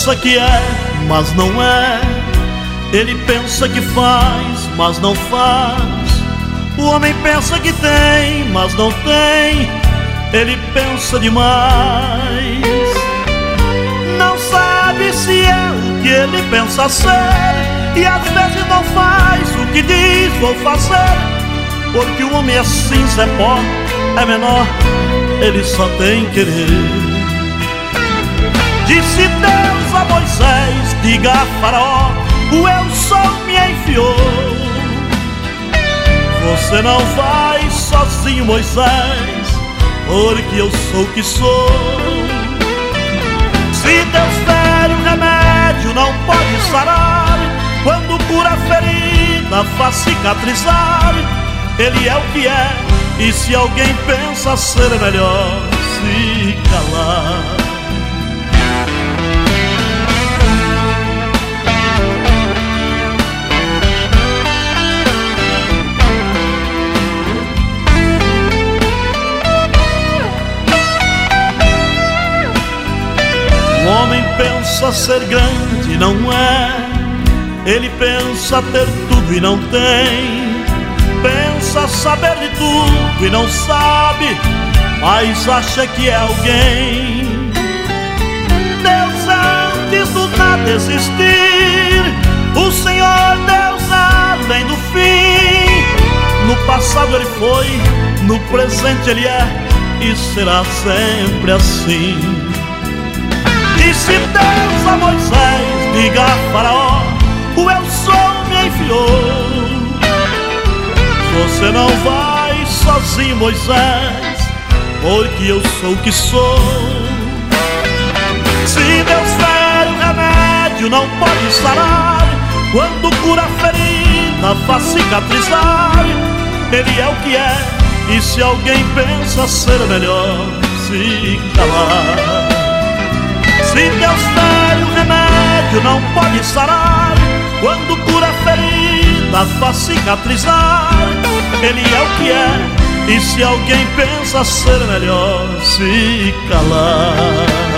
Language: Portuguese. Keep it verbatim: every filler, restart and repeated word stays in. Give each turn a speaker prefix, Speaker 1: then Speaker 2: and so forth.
Speaker 1: pensa que é, mas não é. Ele pensa que faz, mas não faz. O homem pensa que tem, mas não tem. Ele pensa demais. Não sabe se é o que ele pensa ser, e às vezes não faz o que diz vou fazer. Porque o homem é cinza, é pó, é menor, ele só tem querer. Disse Deus a Moisés, diga a Faraó, o eu sou me enviou. Você não vai sozinho, Moisés, porque eu sou o que sou. Se Deus der um remédio, não pode sarar. Quando cura a ferida, faz cicatrizar. Ele é o que é, e se alguém pensa ser melhor se calar. O homem pensa ser grande, não é. Ele pensa ter tudo e não tem. Pensa saber de tudo e não sabe, mas acha que é alguém. Deus antes do nada existir, o Senhor Deus além do fim. No passado ele foi, no presente ele é, e será sempre assim. Disse Deus a Moisés, diga a Faraó, o eu sou me enviou. Você não vai sozinho, Moisés, porque eu sou o que sou. Se Deus der um remédio, não pode sarar. Quando cura a ferida, faz cicatrizar. Ele é o que é, e se alguém pensa ser melhor se calar. Se Deus der um remédio, não pode sarar. Quando cura a ferida, faz cicatrizar. Ele é o que é, e se alguém pensa ser melhor se calar.